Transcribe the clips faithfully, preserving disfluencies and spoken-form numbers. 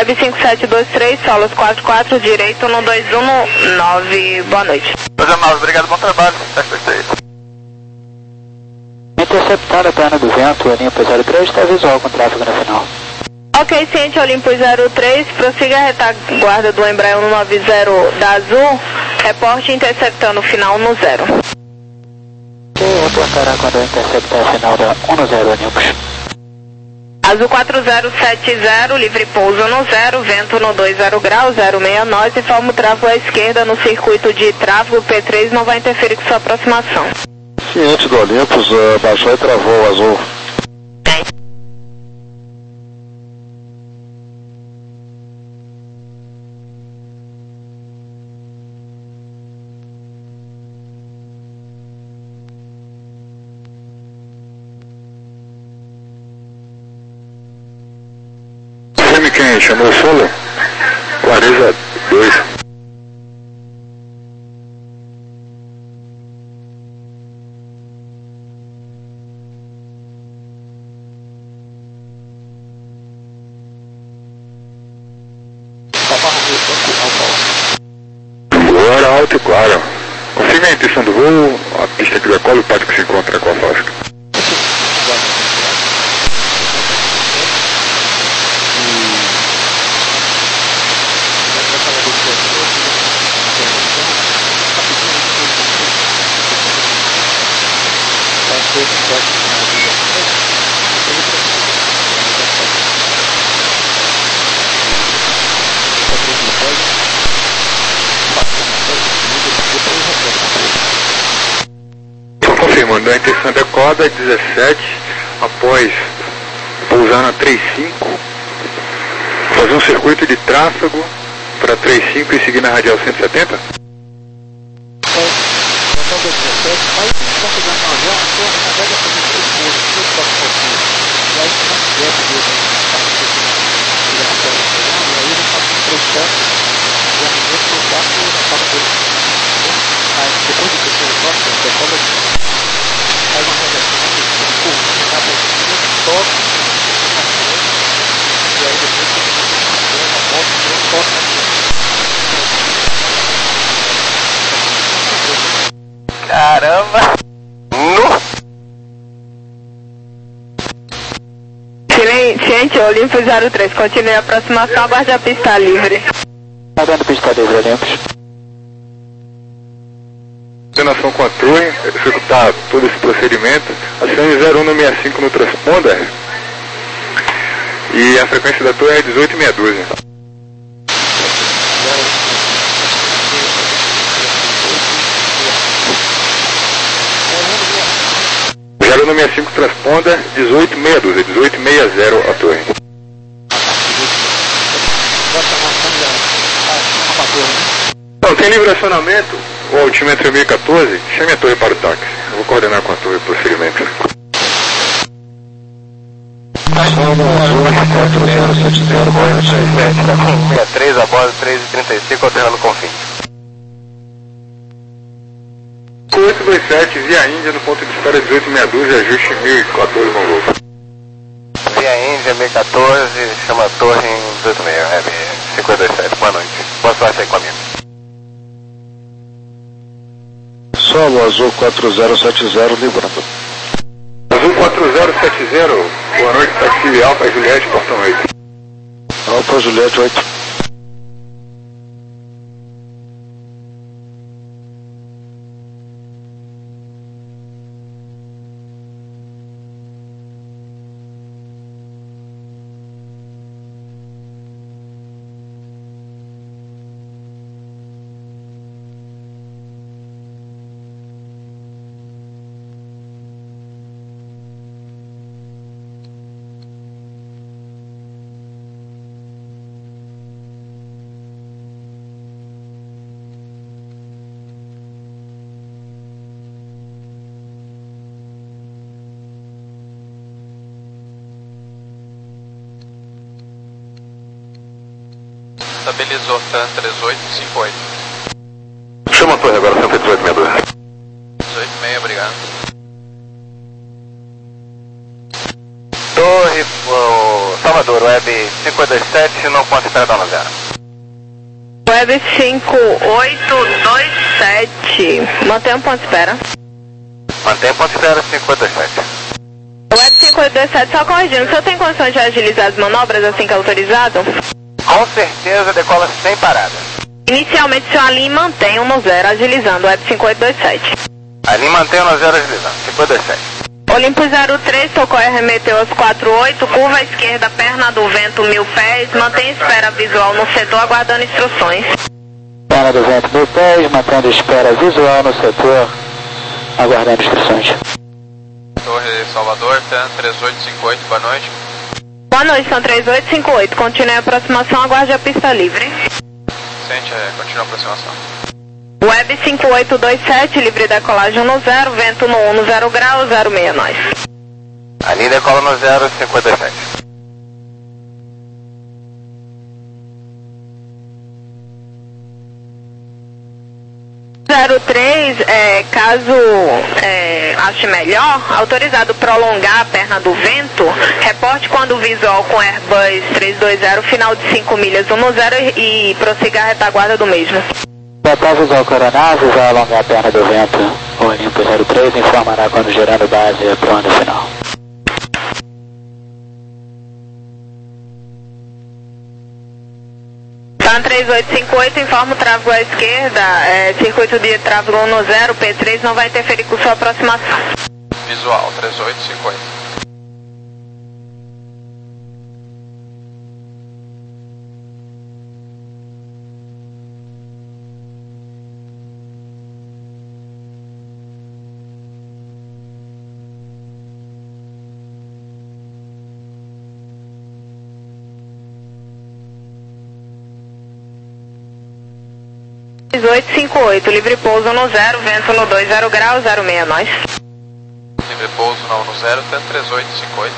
Web cinco sete dois três, solos quatro quatro, direito no dois um nove, boa noite. dois um nove, obrigado, bom trabalho. Interceptada a perna do vento, Olimpo zero três, está visual com tráfego na final. Ok, ciente, Olimpo zero três, prossiga a retaguarda do Embraer um nove zero da Azul, reporte interceptando o final no zero. Ok, reportará quando eu interceptar a final da um zero Olympus. Azul quatro zero sete zero, livre pouso no zero, vento no dois zero graus, zero seis nós, informa o tráfego à esquerda no circuito de tráfego, P três não vai interferir com sua aproximação. Ciente do Olympus, uh, baixou e travou o Azul. Quem chamou o Solo? Clareza dois. Agora alto e claro. Confirme a intenção do voo, a pista que decola, o pátio que se encontra com a faixa. Estou confirmando, a intenção da corda dezessete, após pousar na trinta e cinco, fazer um circuito de tráfego para trinta e cinco e seguir na radial cento e setenta? Caramba! No! Ciente, Olympus zero três, continue a aproximação, aguarde a pista livre. Aguarde a pista livre, Olympus. Coordenação com a torre, executar todo esse procedimento, acione zero um no sessenta e cinco no transponder e a frequência da torre é dezoito meia dúzia. zero um no sessenta e cinco transponder, dezoito meia dúzia, dezoito sessenta a torre. Não, tem livre acionamento, o altímetro é mil e quatorze, chame a torre para o táxi. Eu vou coordenar com a torre o procedimento. sessenta e três a bordo, três e trinta e cinco, alternando com fim. oito dois sete, via Índia, no ponto de espera dezoito meia dúzia, ajuste mil e quatorze Mongol. Via Índia, mil e quatorze, chama a torre em dezoito meia, Web cinco dois sete, boa noite. Boa sorte aí com a minha. Solo Azul quatro zero sete zero, livrando. Azul quatro zero sete zero, boa noite, táxi Alfa Juliette, portão oito. Alfa Juliette oito. Estabilizou, TAN três oito cinco oito. Chama a torre agora, cento e dezoito meia dúzia. dezoito meia, obrigado. Torre, oh, Salvador. Salvador, Web cinco dois sete, no ponto de espera da zero. Web cinco oito dois sete, mantém um ponto de espera. Mantém ponto de espera cinco dois sete. Web cinco oito dois sete, só corrigindo, o senhor tem condições de agilizar as manobras assim que autorizado? Com certeza decola sem parada. Inicialmente, o senhor alinha e mantém um no zero, agilizando, Web cinco oito dois sete. Ali mantém o no zero agilizando, cinco dois sete. Olimpo zero três, socorre remeteu aos quatro oito, curva à esquerda, perna do vento, mil pés, mantém espera visual no setor, aguardando instruções. Perna do vento, mil pés, mantendo espera visual no setor, aguardando instruções. Torre Salvador, TAM três oito cinco oito, boa noite. Boa noite, são três oito cinco oito, continue a aproximação, aguarde a pista livre. Sente, é, continua a aproximação. Web cinco oito dois sete, livre decolagem no zero, vento no um no zero grau, zero seis nós. Ali decola no zero, cinco dois sete. zero três, é, caso é, ache melhor, autorizado prolongar a perna do vento, reporte quando o visual com Airbus trezentos e vinte, final de cinco milhas um no zero e prossiga a retaguarda do mesmo. Após visual coronar, visual alongar a perna do vento, o Olimpo zero três informará quando gerando base para o ano final. TAM três oito cinco oito, informa o tráfego à esquerda, é, circuito de tráfego um no zero, P três não vai interferir com sua aproximação. Visual, três oito cinco oito. três oito cinco oito, livre pouso no zero, vento no dois zero grau, zero seis nós. Livre pouso não no zero, TAM três oito cinco oito.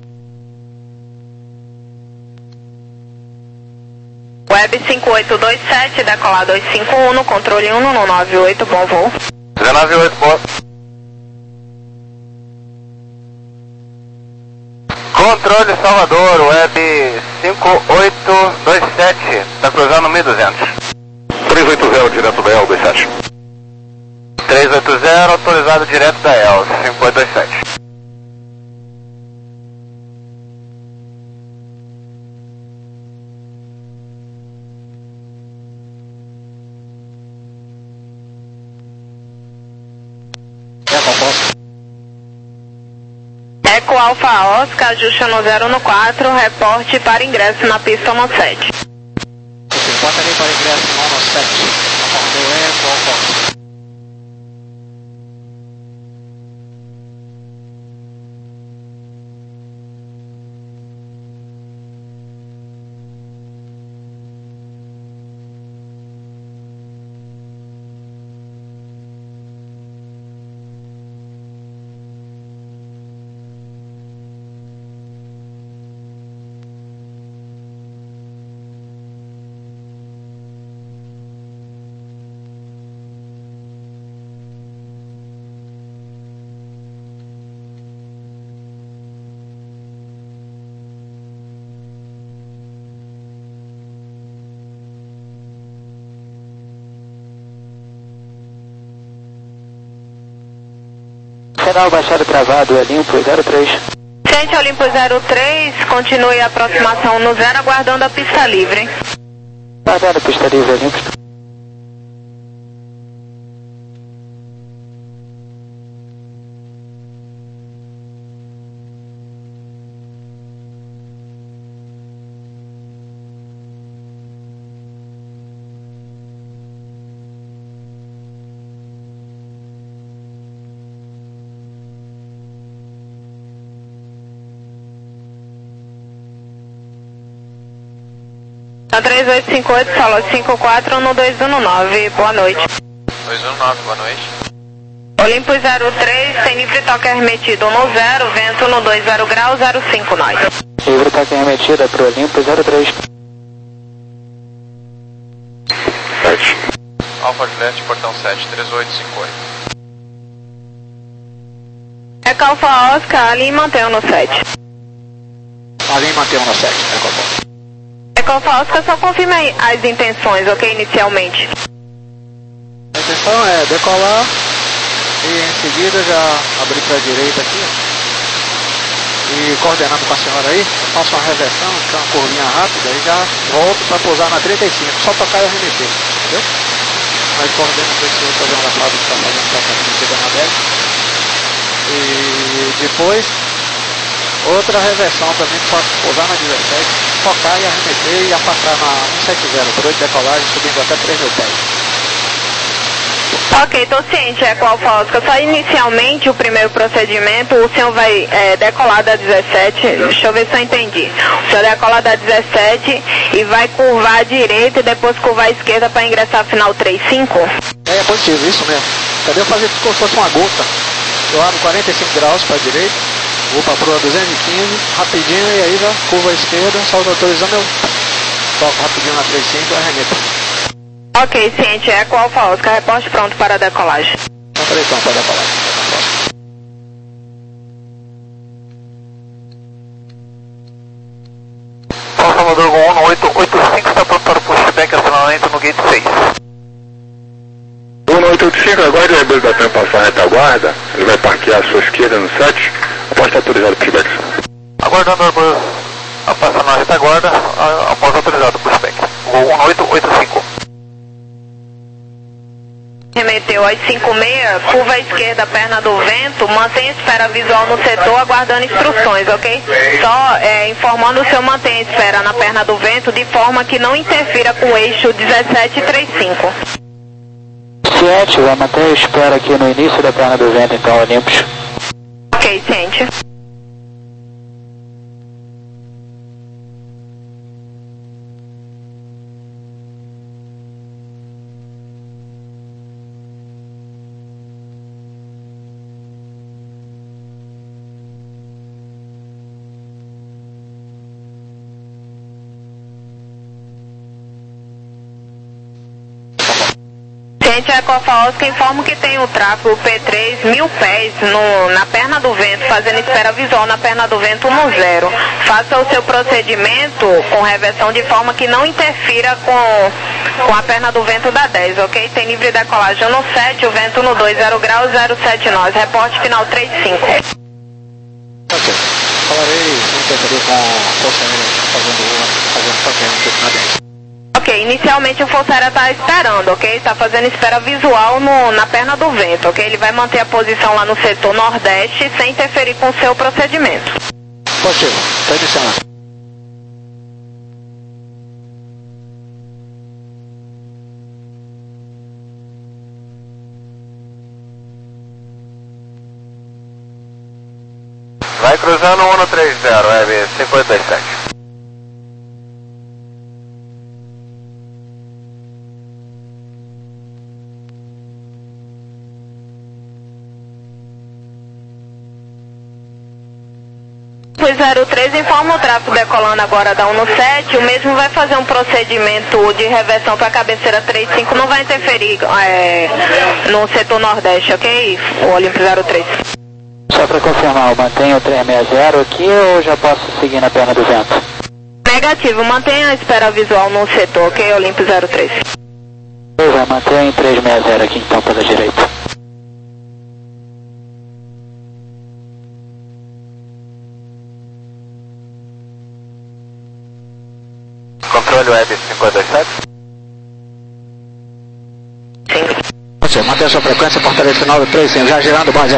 Web cinco oito dois sete, decolar dois cinco um, no controle um no nove oito, bom voo. dezenove oito, boa. Controle Salvador, Web cinco oito dois sete, está cruzando mil e duzentos. três oito zero, direto da E L dois sete. três oito zero, autorizado direto da E L, cinco oito dois sete. É composto. Eco Alfa Oscar, ajuste no zero no quatro, reporte para ingresso na pista no sete. Bota ali para ingresso no ano sete. Acordou Eco Alfa. Canal baixado travado, Olimpo zero três. Gente, Olimpo zero três, continue a aproximação no zero, aguardando a pista livre. Aguardando a pista livre, Olimpo. TAM três oito cinco oito, solo cinco quatro no dois um nove, boa noite. dois um nove, boa noite. Olimpo zero três, tem livre toque remetido no zero, vento no dois zero grau, zero cinco nós. Livre toque remetida para o Olimpo zero três. sete. Alfa Juliette, portão sete, três oito cinco oito. Eco Alfa Oscar, ali e mantenha no sete. Marinho mantém um no sete, Eco Alfa. Eco Alfa Oscar, só confirma aí as intenções, ok, inicialmente. A intenção é decolar e em seguida já abrir para a direita aqui. E coordenando com a senhora aí, eu faço uma reversão, que é uma curvinha rápida, e já volto para pousar na trinta e cinco, só tocar e arremeter, entendeu? Mas coordeno com esse outro avião da fábrica que está fazendo tocar a arremetida na dez. E depois, outra reversão também para pousar na dezessete, tocar e arremeter e afastar na cento e setenta, por oito decolagem, subindo até três mil pés. Ok, estou ciente, é qual Oscar. Só inicialmente o primeiro procedimento, o senhor vai é, decolar da dezessete, deixa eu ver se eu entendi. O senhor decola da dezessete e vai curvar à direita e depois curvar à esquerda para ingressar final três cinco? É, é positivo, isso mesmo. Entendeu? Fazer como se fosse uma gota. Eu abro quarenta e cinco graus para a direita, vou para a proa duzentos e quinze, rapidinho, e aí já curva à esquerda, só autorizando eu toco rapidinho na trinta e cinco e arremeto. Ok, ciente, é qual Alfa Oscar, reporte pronto para a decolagem. Então, peraí, então, para a decolagem. São Salvador um oito oito cinco está pronto para o pushback, acionamento no gate seis. um oito oito cinco, aguarde o rebelo da T A M passar a retaguarda, ele vai parquear à sua esquerda no sete, após estar autorizado o pushback. Aguardando o Airbus a passar na retaguarda, após autorizado o pushback. um oito oito cinco. Remeteu às cinco e meia, curva à esquerda, perna do vento, mantém espera visual no setor, aguardando instruções, ok? Só é, informando o senhor mantém espera na perna do vento, de forma que não interfira com o eixo dezessete trinta e cinco. sete, vai manter espera aqui no início da perna do vento, então, Olympus. Ok, ciente. Ciente, é Alfa Oscar, informo que tem o tráfego P três mil pés no, na perna do vento, fazendo espera visual na perna do vento no zero. Faça o seu procedimento com reversão de forma que não interfira com, com a perna do vento da dez, ok? Tem livre decolagem no sete, o vento no dois, zero graus, zero sete nós. Reporte final três cinco. Ok. Falarei, não interferir com a força aérea fazendo, fazendo toque na dez. Ok, inicialmente o Força Aérea está esperando, ok? Está fazendo espera visual no, na perna do vento, ok? Ele vai manter a posição lá no setor nordeste sem interferir com o seu procedimento. Positivo, está iniciando. Vai cruzando um um três zero, Web cinquenta e sete. zero três informa o tráfego decolando agora da um no sete, o mesmo vai fazer um procedimento de reversão para a cabeceira trinta e cinco, não vai interferir é, no setor nordeste, ok? O Olympus zero três. Só para confirmar, eu mantenho o trezentos e sessenta aqui ou já posso seguir na perna do vento? Negativo, mantenha a espera visual no setor, ok? Olympus zero três. Eu já mantenho trezentos e sessenta aqui então pela direita. Controle Web cinquenta e sete. Sim. Você mantém a sua frequência, portaria final do três cinco, já girando base.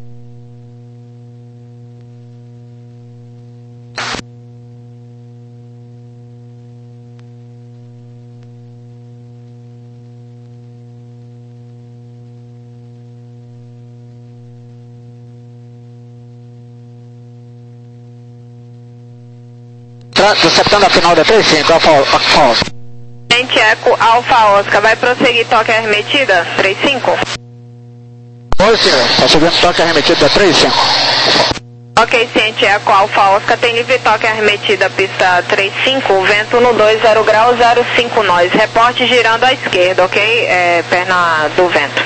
Receptando a final da três cinco, Alfa Oscar. Gente, Eco Alfa Oscar, vai prosseguir toque arremetida? três cinco? Oi, senhor. Está subindo toque arremetido da três cinco. Ok, ciente, Eco Alfa Oscar, tem livre toque arremetida, pista três cinco, vento no dois, zero grau, zero cinco nós. Reporte girando à esquerda, ok? É, perna do vento.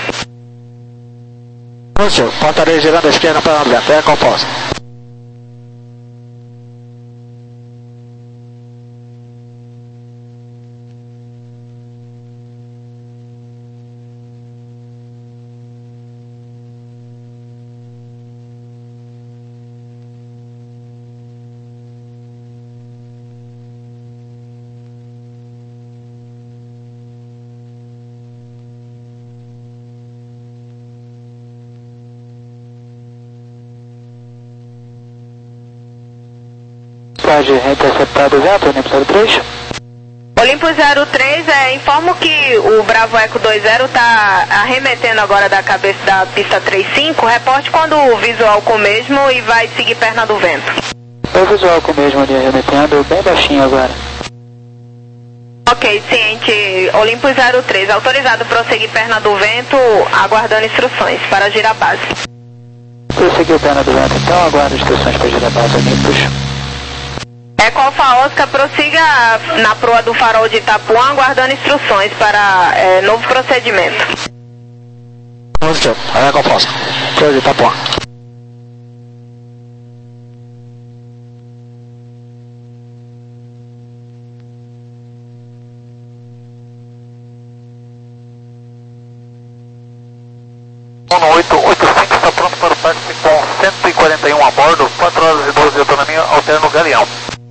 Oi, senhor. Portaria girando à esquerda, perna do vento. Eco Alfa Oscar. pode interceptar do vento, Olimpo zero três. Olimpo zero três, é, informo que o Bravo Eco dois zero está arremetendo agora da cabeça da pista trinta e cinco. Reporte quando o visual com o mesmo e vai seguir perna do vento. O visual com o mesmo ali arremetendo bem baixinho agora. Ok, ciente. Olimpo zero três, autorizado prosseguir perna do vento, aguardando instruções para girar a base. Prosseguiu perna do vento, então aguardo instruções para girar a base, Olimpos. Eco Alfa Oscar, prossiga na proa do farol de Itapuã, aguardando instruções para é, novo procedimento. Positivo, Eco Alfa Oscar, proa de Itapuã. um oito oito cinco está pronto para o táxi com cento e quarenta e um a bordo, quatro horas e doze de autonomia, alterno Galeão.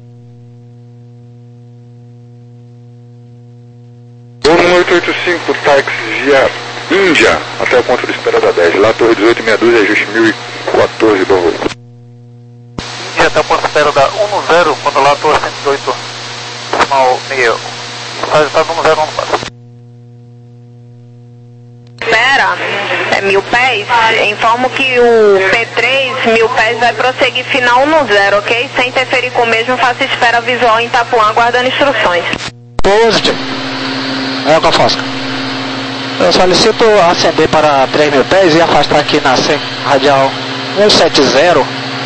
um oito oito cinco, táxi via Índia, até o ponto de espera da dez, lá Torre dezoito meia dúzia, ajuste mil e quatorze do voo. Índia até o ponto de espera da um zero, quando lá Torre cento e dezoito, decimal meio, está estado um zero um quatro. Espera, é mil pés, informo que o P três, mil pés, vai prosseguir final um zero, ok? Sem interferir com o mesmo, faça espera visual em Itapuã, aguardando instruções. Positivo, Eco Alfa Oscar. Eu solicito ascender para três mil pés e afastar aqui na C, radial cento e setenta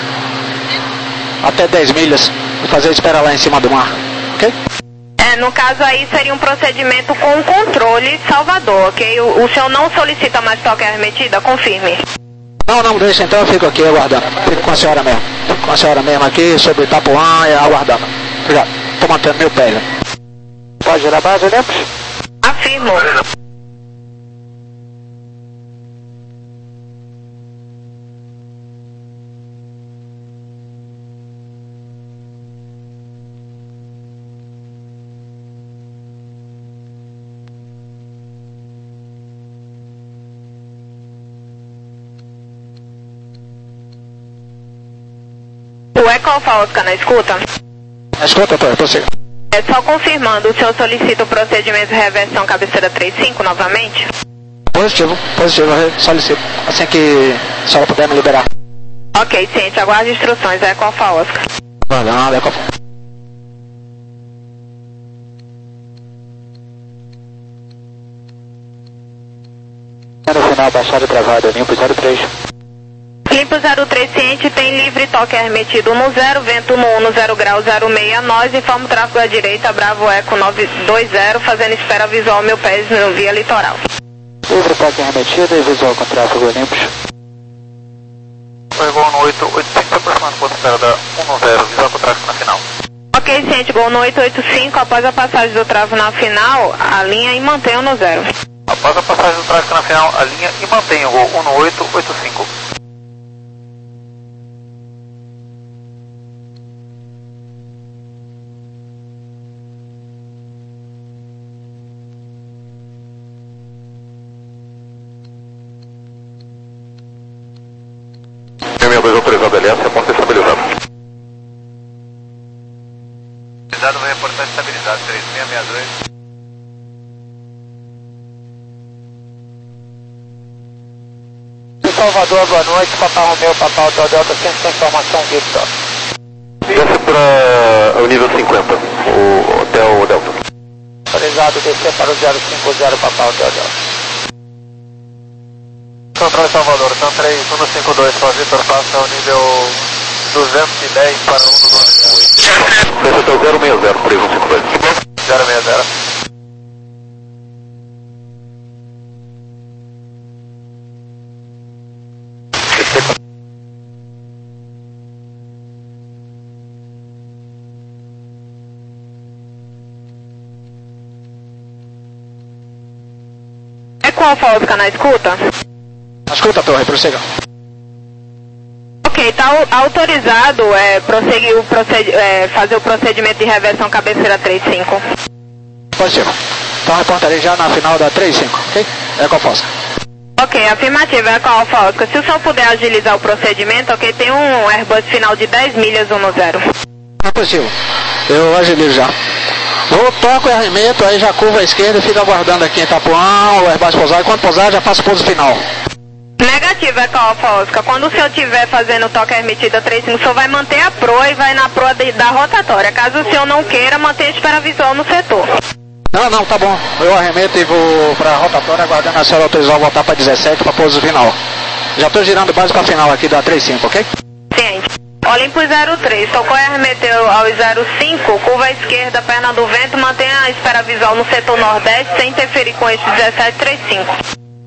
até dez milhas e fazer espera lá em cima do mar, ok? É, no caso aí seria um procedimento com controle Salvador, ok? O, o senhor não solicita mais toque arremetida? Confirme. Não, não, deixa, então eu fico aqui aguardando. Fico com a senhora mesmo. Fico com a senhora mesmo aqui sobre Itapuã e aguardando. Obrigado. Tô mantendo meu pé. Pode girar a base, Olimpos? Afirmo. O Eco Alfa Oscar na escuta? Escuta, tô, tô seguindo. É só confirmando, o senhor solicita o procedimento de reversão cabeceira trinta e cinco novamente? Positivo, positivo, eu solicito. Assim que a senhora puder me liberar. Ok, ciente, aguarde instruções, Eco Alfa Oscar. Aguardando, Eco Alfa. No final, baixada travada, Olimpo zero três. Olimpo zero três, ciente, tem livre toque arremetido no zero, vento no um, no zero grau, zero seis, nós, informa o tráfego à direita, Bravo Eco nove dois zero, fazendo espera visual mil pés no via litoral. Livre toque arremetido e visual com tráfego, Olimpos. Foi gol no oito oito cinco, aproximando o ponto de espera da um zero, visual com tráfego na final. Ok, ciente, gol no oito oito cinco, após a passagem do tráfego na final, alinha e mantenha no zero. Após a passagem do tráfego na final, a linha e mantenha o gol um no oito oito cinco. dois autorizado L S, a ponta estabilizada. Estabilizado, vai reportar estabilizado, três seis seis dois. Salvador, boa noite, Papai Romeu, Papai Hotel Delta, sempre tem informação, Victor. Desce para o nível cinquenta, o Hotel Delta. Autorizado descer para o zero cinco zero, Papai Hotel Delta. Controle Salvador, então três um cinco dois, para Vitor, passa ao nível duzentos e dez para um do doze. Desce até o zero seis zero, três um cinco dois. zero seis zero. É qual Alfa Oscar na escuta? Escuta, torre, prossiga. Ok, está autorizado é, prosseguir o proced é, fazer o procedimento de reversão cabeceira trinta e cinco. Positivo. Então reportarei já na final da trinta e cinco, ok? Eco Alfa Oscar. Ok, afirmativo, Eco Alfa Oscar. Se o senhor puder agilizar o procedimento, ok, tem um Airbus final de dez milhas um zero. É positivo. Eu agilizo já. Vou, toco e arremeto, aí já curva a esquerda e fico aguardando aqui em Itapuã, o Airbus pousar. E quando pousar, já faço o pouso final. Negativo, Eco Alfa Oscar. Quando o senhor estiver fazendo toque remetida três cinco, o senhor vai manter a proa e vai na proa de, da rotatória. Caso o senhor não queira, mantenha a espera visual no setor. Não, não, tá bom. Eu arremeto e vou pra rotatória, aguardando a senhora autorizar voltar pra dezessete para pouso final. Já tô girando base pra final aqui da três cinco, ok? Ciente. Olimpo zero três, tocou e arremeteu ao zero cinco, curva à esquerda, perna do vento, mantenha a espera visual no setor nordeste, sem interferir com este dezessete trinta e cinco.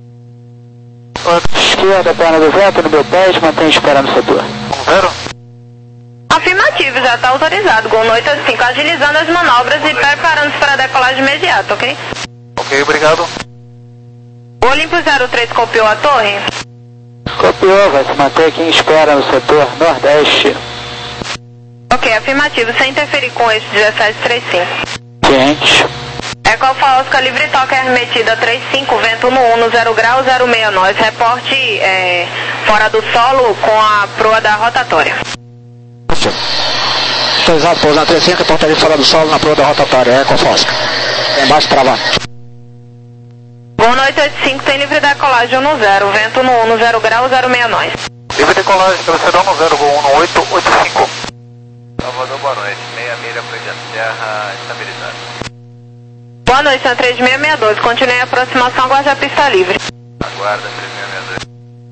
Esquerda, perna do vento, no meu pé, mantenha a espera no setor. Zero? Afirmativo, já está autorizado. Gol no oito cinco, agilizando as manobras e preparando-se para a decolagem imediata, ok? Ok, obrigado. Olimpo zero três copiou a torre? Copiou, vai se manter aqui em espera no setor nordeste. Ok, afirmativo, sem interferir com este dezessete trinta e cinco. Ciente. Eco Alfa Oscar, livre toque arremetida três cinco, vento no um, no zero grau, zero seis nós. Reporte é, fora do solo com a proa da rotatória. Autorizado, pousar três cinco, portaria fora do solo na proa da rotatória, Eco Alfa Oscar. Embaixo travado. Gol no oito cinco, tem livre decolagem no zero, vento no um, no zero grau, zero seis nós. Livre decolagem, travesseirão no zero, gol um no oito oito cinco. Salvador, boa noite. Meia milha para a terra estabilizada. Boa noite, São três seis seis dois. Continue a aproximação, aguarde a pista livre. Aguarda três seis seis dois.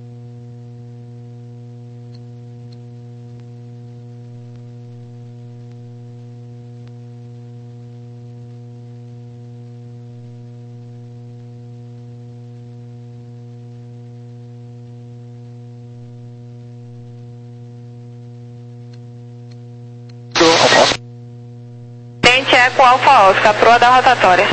Tente Eco Alfa Oscar, proa da rotatória.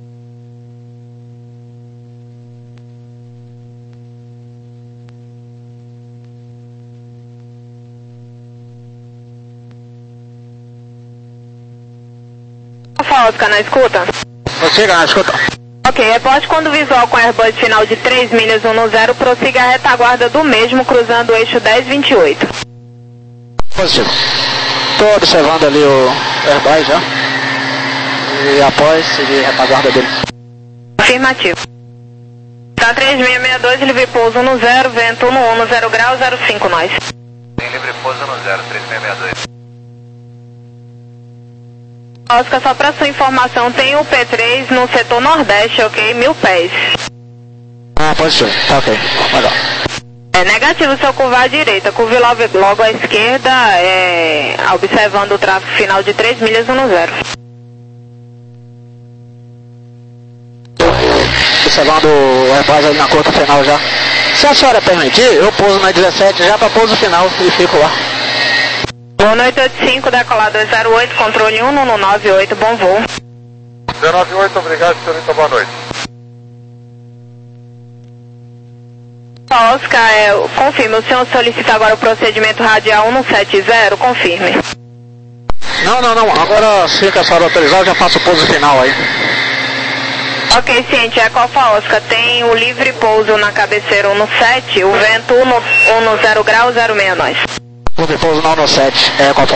Alfa Oscar, na escuta? Prossiga na escuta. Ok, reporte quando visual com Airbus final de três milhas um no zero, prossiga a retaguarda do mesmo, cruzando o eixo dez vinte e oito. Positivo. Estou observando ali o Airbus já. E após seguir a retaguarda dele. Afirmativo. Tá três seis seis dois, livre pouso no zero, vento no um, no zero grau, zero cinco nós. Tem livre pouso no zero, três seis seis dois. Oscar, só para sua informação, tem o P três no setor nordeste, ok? Mil pés. Ah, positivo. Tá ok. Legal. É negativo, seu curvar à direita, curve logo, logo à esquerda, é, observando o tráfego final de três milhas um no zero. Observando o Airbus ali na curta final já. Se a senhora permitir, eu pouso na dezessete já para pouso final e fico lá. Voo no oito oito cinco, decolar dois zero oito, controle um no nove oito, bom voo. zero nove oito, obrigado, senhorita, boa noite. Oscar, é, confirme, o senhor solicita agora o procedimento radial um sete zero, confirme. Não, não, não, agora sim que a senhora autorizar, eu já faço o pouso final aí. Ok, ciente, Eco Alfa Oscar, tem o livre pouso na cabeceira um no sete, o vento um no, um no zero grau, zero seis nós. Livre pouso não no sete, é Eco Alfa.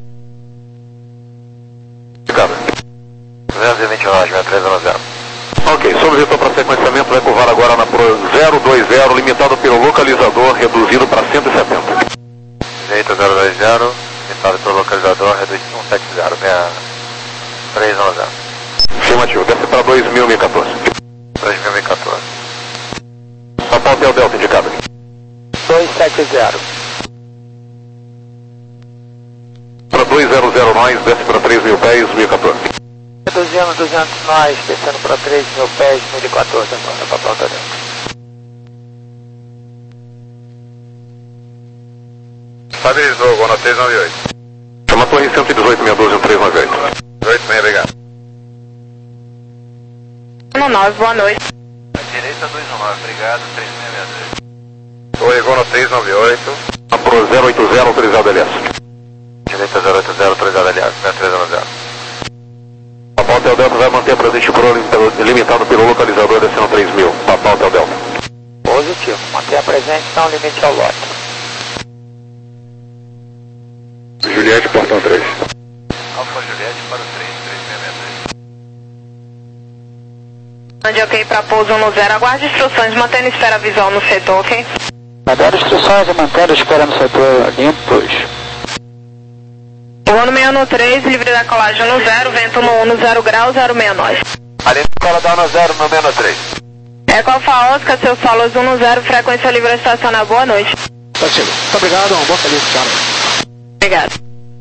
Obrigado. duzentos e vinte e nove, sessenta e três no zero. Ok, solicitado para sequenciamento, vai curvar agora na Pro zero dois zero, limitado pelo localizador, reduzido para cento e setenta. Direita zero dois zero, limitado pelo localizador, reduzido para cento e setenta, sessenta e três no zero. Afirmativo, desce para dois mil, mil e quatorze. dois mil e quatorze. A pauta é o Delta indicado. dois sete zero. Para dois zero zero nós, desce para três mil pés, mil e quatorze. Reduzindo duzentos nós, descendo para três mil pés, mil e quatorze agora, para a pauta dentro. Estabilizou, gol na três nove oito. Chama a torre cento e dezoito, seis doze, três nove oito. dezoito, seis, obrigado. No nove, boa noite. Direita dois nove, obrigado, três seis seis dois. Torre gol na três nove oito. A Pro zero oito zero, autorizado L S. Direita zero oito zero, autorizado L S, sessenta e três no zero. A pauta é o Delta, vai manter a presente Pro limitado pelo localizador, descendo três mil. A pauta é o Delta. Positivo, manter a presente, não limite ao lote. Juliette, portão três. sete para o três três seis seis três. Ande ok para pouso no zero, aguarde instruções, mantendo espera visual no setor, ok? Aguarde instruções e mantendo espera no setor limpos. Voo no seis no três, livre da colagem no zero, vento no um no zero grau, zero seis nove. Ali escola dá no zero no seis no três. Eco Alfa Oscar, seus solos um no zero, frequência livre a estacionar, boa noite. Tá sendo. Muito obrigado, um bom feliz, tchau. Obrigado.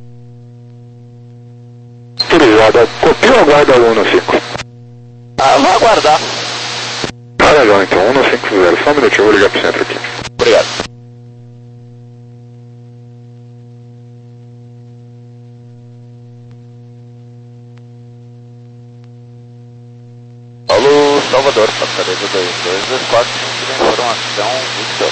Autorizada. Copia ou aguarda o um no cinco? Ah, vou aguardar. Ah, legal, então um no cinco zero. Só um minutinho, eu vou ligar pro centro aqui. Obrigado. Alô, Salvador, passaria do dois dois dois quatro, informação, Victor.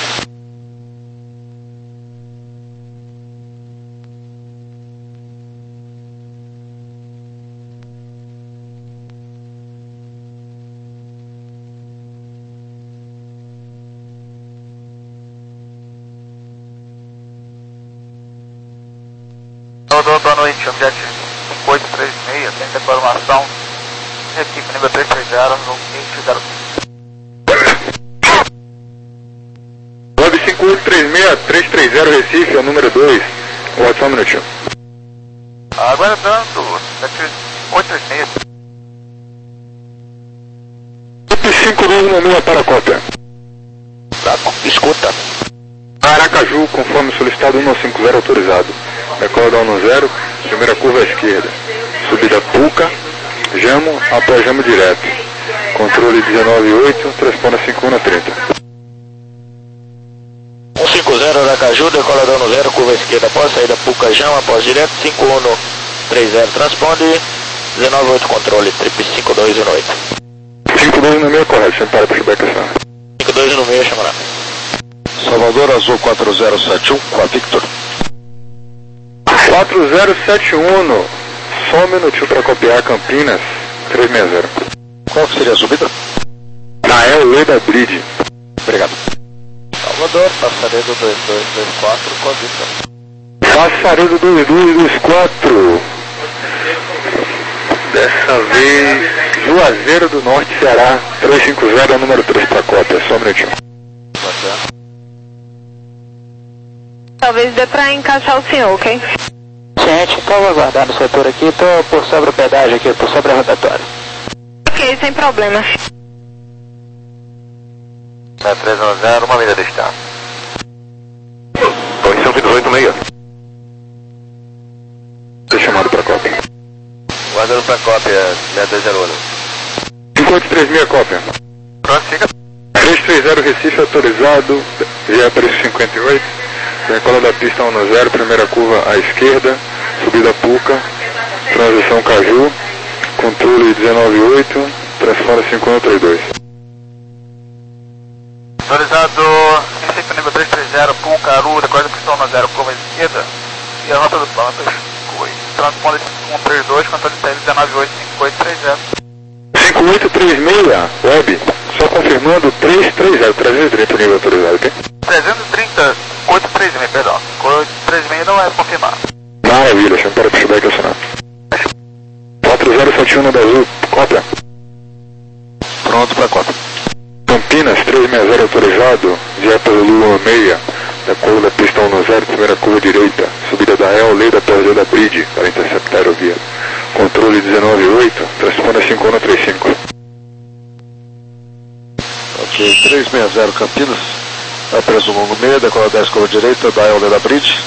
Salvador, boa noite, objeto cinco oito três seis, tem informação. Equipe nível três três zero, no vinte zero. nove cinco oito três seis três três zero Recife, é o número dois. Pode só um minutinho. Aguardando, sete oito três seis. cinco dois um seis para a cópia. Tá bom, escuta. Aracaju, conforme solicitado, um cinco zero autorizado. Decola da um zero, primeira curva à esquerda. Subida Puca, Jamo, após Jamo direto. Controle dezenove oito, transponda cinco um na trinta. um cinco zero Aracaju, decola da um zero, curva à esquerda após saída Puca, Jamo, após direto, cinco um três zero, transponde, dezenove oito, controle, trip cinco dois um oito. cinco dois um seis, correto, sempre para puxar back ação. cinco dois um seis, chamará. Salvador Azul quatro zero sete um, com a Victor. quatro zero sete um, só um minutinho para copiar Campinas, três seis zero. Qual que seria a subida? Nael Leda Bridge. Obrigado. Salvador, Passaredo dois dois dois quatro, com a Victor. Passaredo dois dois dois quatro. Dessa vez, Juazeiro do Norte, Ceará, três cinco zero, número três para cópia, só um minutinho. Talvez dê pra encaixar o senhor, ok? Gente, então vou aguardar no setor aqui, tô por sobre o pedágio aqui, por sobre a rotatória. Ok, sem problema. sete três um zero, uma milha distância. Posição cento e dezoito seis. Ser chamado para cópia. Guardando para cópia, sete dois zero um. cinco oito três seis, cópia. Prossiga. três três zero Recife autorizado, via preço cinquenta e oito. Decola da pista um no zero, primeira curva à esquerda, subida Puca, transição Caju, controle dezenove oito, transfora cinco um três dois. Autorizado, Recife nível três três zero, Puca, Aru, decola da pista um no zero, curva à esquerda. E a rota do Plantas, transponde cinco um três dois, controle T L dezenove oito cinco oito três zero. cinco oito três seis, web, só confirmando três três zero, trezentos e trinta nível autorizado, ok? trezentos e trinta, oito três seis, perdão. oito três seis não é confirmado. Maravilha, chama para o pushback acionar. quatro zero sete um da Azul, cópia. Pronto para cópia. Campinas, três seis zero autorizado, via pelo Lula seis, decola da pista um no zero, primeira curva direita, subida da El, lei da P L da Bridge, para interceptar a aerovia. Controle dezenove oito, transponda cinco um três cinco. Ok, três seis zero Campinas, apreso longo meio, decola dez curva direita, da El, lei da Bridge.